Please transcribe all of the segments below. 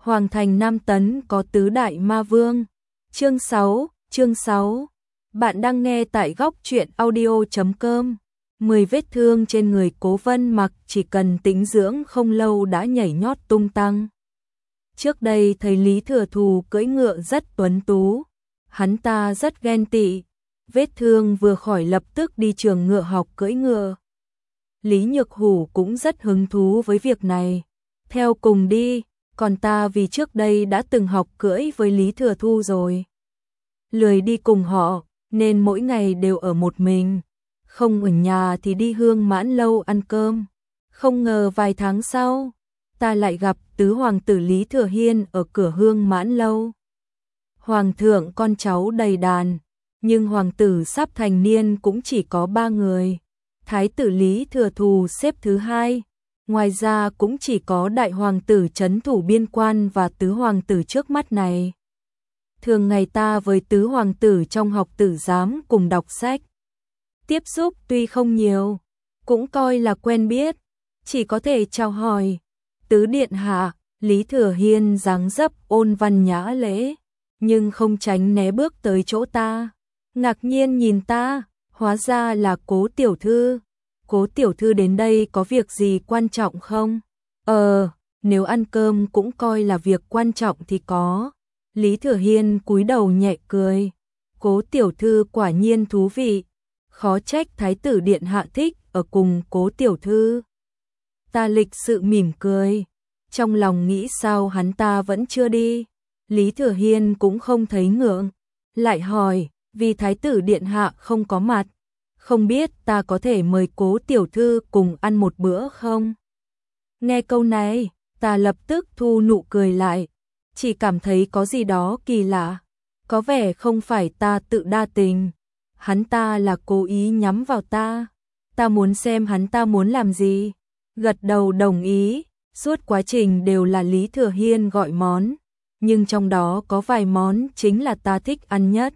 Hoàng thành Nam Tấn có tứ đại ma vương. Chương 6. Bạn đang nghe tại góc truyện audio.com. 10 vết thương trên người Cố Vân Mặc chỉ cần tĩnh dưỡng không lâu đã nhảy nhót tung tăng. Trước đây thấy Lý Thừa Thù cưỡi ngựa rất tuấn tú, hắn ta rất ghen tị, vết thương vừa khỏi lập tức đi trường ngựa học cưỡi ngựa. Lý Nhược Hủ cũng rất hứng thú với việc này, theo cùng đi, còn ta vì trước đây đã từng học cưỡi với Lý Thừa Thu rồi. Lười đi cùng họ, nên mỗi ngày đều ở một mình, không ở nhà thì đi Hương Mãn Lâu ăn cơm. Không ngờ vài tháng sau, ta lại gặp tứ hoàng tử Lý Thừa Hiên ở cửa Hương Mãn Lâu. Hoàng thượng con cháu đầy đàn, nhưng hoàng tử sắp thành niên cũng chỉ có 3 người. Thái tử Lý Thừa Thù xếp thứ 2, ngoài ra cũng chỉ có đại hoàng tử trấn thủ biên quan và tứ hoàng tử trước mắt này. Thường ngày ta với tứ hoàng tử trong học tử giám cùng đọc sách. Tiếp xúc tuy không nhiều, cũng coi là quen biết, chỉ có thể chào hỏi. Tứ điện hạ, Lý Thừa Hiên dáng dấp ôn văn nhã lễ, nhưng không tránh né bước tới chỗ ta. Ngạc nhiên nhìn ta, hóa ra là Cố tiểu thư. Cố tiểu thư đến đây có việc gì quan trọng không? Nếu ăn cơm cũng coi là việc quan trọng thì có. Lý Thừa Hiên cúi đầu nhẹ cười. Cố tiểu thư quả nhiên thú vị, khó trách thái tử điện hạ thích ở cùng Cố tiểu thư. Ta lịch sự mỉm cười, trong lòng nghĩ sao hắn ta vẫn chưa đi. Lý Thừa Hiên cũng không thấy ngượng, lại hỏi, vì thái tử điện hạ không có mặt, không biết ta có thể mời Cố tiểu thư cùng ăn một bữa không? Nghe câu này, ta lập tức thu nụ cười lại, chỉ cảm thấy có gì đó kỳ lạ, có vẻ không phải ta tự đa tình, hắn ta là cố ý nhắm vào ta. Ta muốn xem hắn ta muốn làm gì, gật đầu đồng ý. Suốt quá trình đều là Lý Thừa Hiên gọi món, nhưng trong đó có vài món chính là ta thích ăn nhất.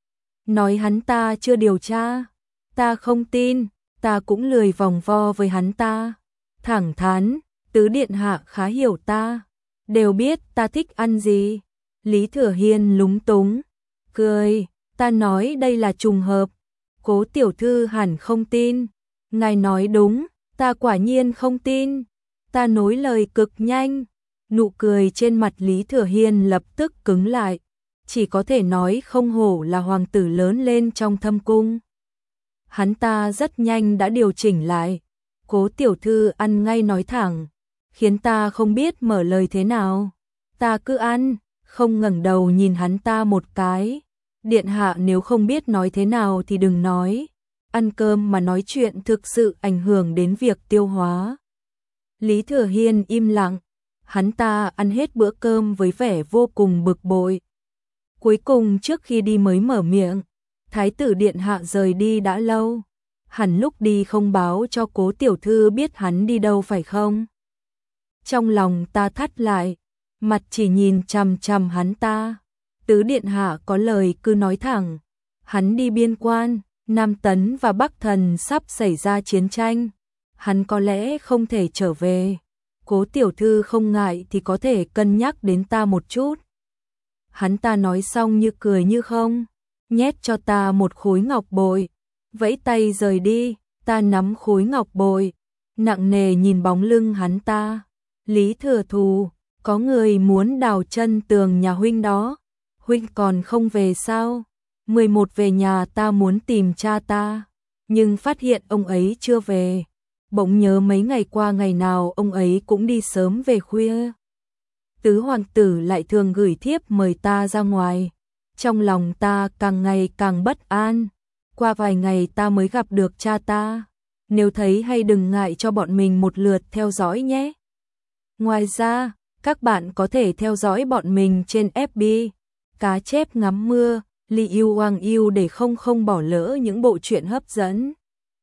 Nói hắn ta chưa điều tra, ta không tin, ta cũng lười vòng vo với hắn ta. Thẳng thắn, tứ điện hạ khá hiểu ta, đều biết ta thích ăn gì. Lý Thừa Hiên lúng túng, cười, ta nói đây là trùng hợp. Cố tiểu thư hẳn không tin. Ngài nói đúng, ta quả nhiên không tin. Ta nối lời cực nhanh, nụ cười trên mặt Lý Thừa Hiên lập tức cứng lại, chỉ có thể nói không hổ là hoàng tử lớn lên trong thâm cung. Hắn ta rất nhanh đã điều chỉnh lại, Cố tiểu thư ăn ngay nói thẳng, khiến ta không biết mở lời thế nào. Ta cứ ăn, không ngẩng đầu nhìn hắn ta một cái. Điện hạ nếu không biết nói thế nào thì đừng nói, ăn cơm mà nói chuyện thực sự ảnh hưởng đến việc tiêu hóa. Lý Thừa Hiên im lặng, hắn ta ăn hết bữa cơm với vẻ vô cùng bực bội. Cuối cùng trước khi đi mới mở miệng, thái tử điện hạ rời đi đã lâu, hẳn lúc đi không báo cho Cố tiểu thư biết hắn đi đâu phải không? Trong lòng ta thắt lại, mặt chỉ nhìn chằm chằm hắn ta. Tứ điện hạ có lời cứ nói thẳng, hắn đi biên quan, Nam Tấn và Bắc Thần sắp xảy ra chiến tranh, hắn có lẽ không thể trở về. Cố tiểu thư không ngại thì có thể cân nhắc đến ta một chút. Hắn ta nói xong như cười như không, nhét cho ta một khối ngọc bội, vẫy tay rời đi. Ta nắm khối ngọc bội, nặng nề nhìn bóng lưng hắn ta. Lý Thừa Thù, có người muốn đào chân tường nhà huynh đó, huynh còn không về sao? 11 về nhà ta muốn tìm cha ta, nhưng phát hiện ông ấy chưa về. Bỗng nhớ mấy ngày qua ngày nào ông ấy cũng đi sớm về khuya. Tứ hoàng tử lại thường gửi thiếp mời ta ra ngoài. Trong lòng ta càng ngày càng bất an. Qua vài ngày ta mới gặp được cha ta. Nếu thấy hay đừng ngại cho bọn mình một lượt theo dõi nhé. Ngoài ra, các bạn có thể theo dõi bọn mình trên FB, Cá chép ngắm mưa, Li Yêu Hoàng Yêu để không bỏ lỡ những bộ truyện hấp dẫn.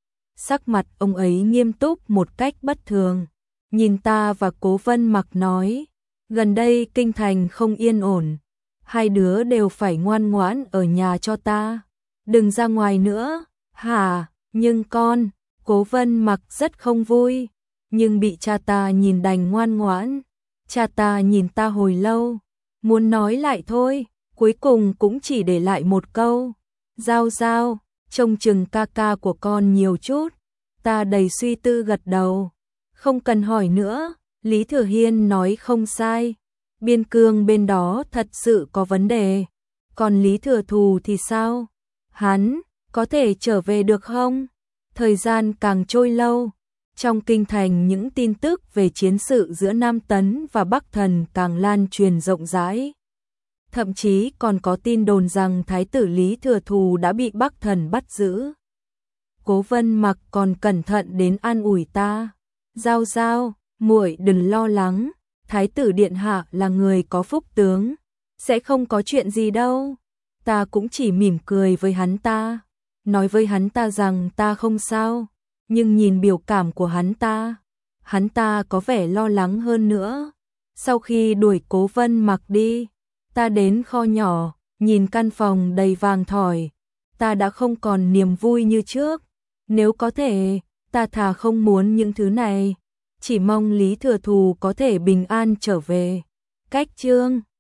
Sắc mặt ông ấy nghiêm túc một cách bất thường, nhìn ta và Cố Vân Mặc nói, gần đây kinh thành không yên ổn, hai đứa đều phải ngoan ngoãn ở nhà cho ta, đừng ra ngoài nữa. Hả, nhưng con, Cố Vân Mặc rất không vui, nhưng bị cha ta nhìn đành ngoan ngoãn. Cha ta nhìn ta hồi lâu, muốn nói lại thôi, cuối cùng cũng chỉ để lại một câu. Giao giao, trông chừng ca ca của con nhiều chút. Ta đầy suy tư gật đầu. Không cần hỏi nữa, Lý Thừa Hiên nói không sai. Biên cương bên đó thật sự có vấn đề. Còn Lý Thừa Thù thì sao? Hắn có thể trở về được không? Thời gian càng trôi lâu, trong kinh thành những tin tức về chiến sự giữa Nam Tấn và Bắc Thần càng lan truyền rộng rãi. Thậm chí còn có tin đồn rằng Thái tử Lý Thừa Thù đã bị Bắc Thần bắt giữ. Cố Vân Mặc còn cẩn thận đến an ủi ta. Giao giao, muội đừng lo lắng, Thái tử điện hạ là người có phúc tướng, sẽ không có chuyện gì đâu. Ta cũng chỉ mỉm cười với hắn ta, nói với hắn ta rằng ta không sao, nhưng nhìn biểu cảm của hắn ta có vẻ lo lắng hơn nữa. Sau khi đuổi Cố Vân Mặc đi, ta đến kho nhỏ, nhìn căn phòng đầy vàng thỏi, ta đã không còn niềm vui như trước. Nếu có thể, ta thà không muốn những thứ này, chỉ mong Lý Thừa Thù có thể bình an trở về. Cách chương